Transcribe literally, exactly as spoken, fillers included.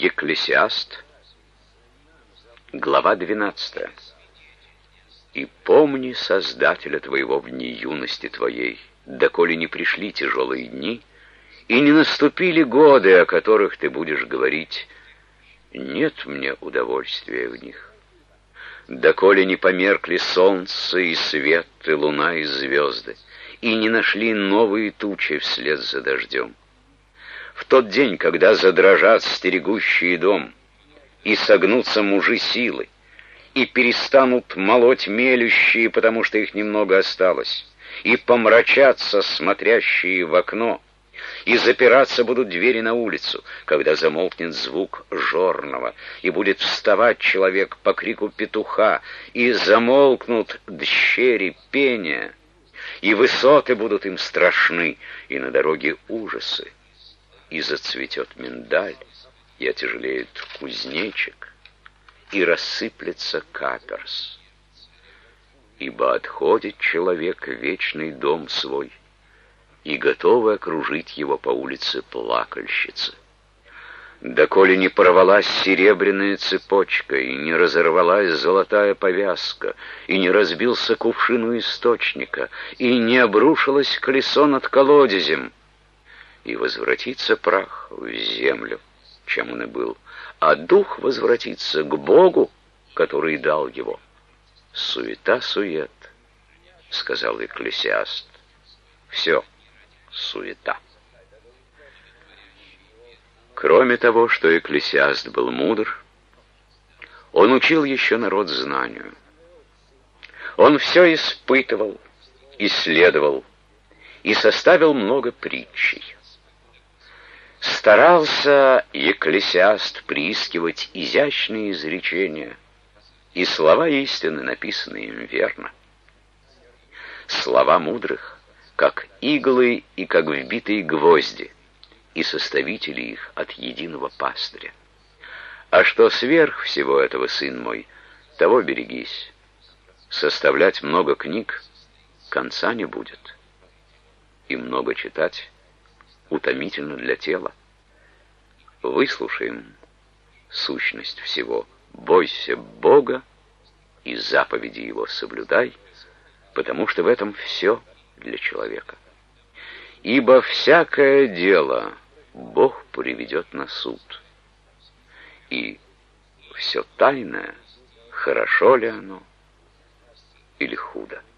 Екклесиаст, глава двенадцатая. «И помни Создателя твоего в дни юности твоей, доколе не пришли тяжелые дни, и не наступили годы, о которых ты будешь говорить: нет мне удовольствия в них. Доколе не померкли солнце и свет, и луна, и звезды, и не нашли новые тучи вслед за дождем. В тот день, когда задрожат стерегущие дом, и согнутся мужи силы, и перестанут молоть мелющие, потому что их немного осталось, и помрачатся смотрящие в окно, и запираться будут двери на улицу, когда замолкнет звук жорного, и будет вставать человек по крику петуха, и замолкнут дщери пения, и высоты будут им страшны, и на дороге ужасы, и зацветет миндаль, и отяжелеет кузнечик, и рассыплется каперс. Ибо отходит человек в вечный дом свой, и готовы окружить его по улице плакальщицы. Доколе не порвалась серебряная цепочка, и не разорвалась золотая повязка, и не разбился кувшин у источника, и не обрушилось колесо над колодезем, и возвратится прах в землю, чем он и был, а дух возвратится к Богу, который дал его. Суета-сует, сказал Екклесиаст. Все суета. Кроме того, что Екклесиаст был мудр, он учил еще народ знанию. Он все испытывал, исследовал и составил много притчей. Старался Екклесиаст приискивать изящные изречения и слова истины, написанные им верно. Слова мудрых, как иглы и как вбитые гвозди, и составители их от единого пастыря. А что сверх всего этого, сын мой, того берегись. Составлять много книг конца не будет, и много читать утомительно для тела. Выслушаем сущность всего. Бойся Бога и заповеди Его соблюдай, потому что в этом все для человека. Ибо всякое дело Бог приведет на суд. И все тайное, хорошо ли оно или худо.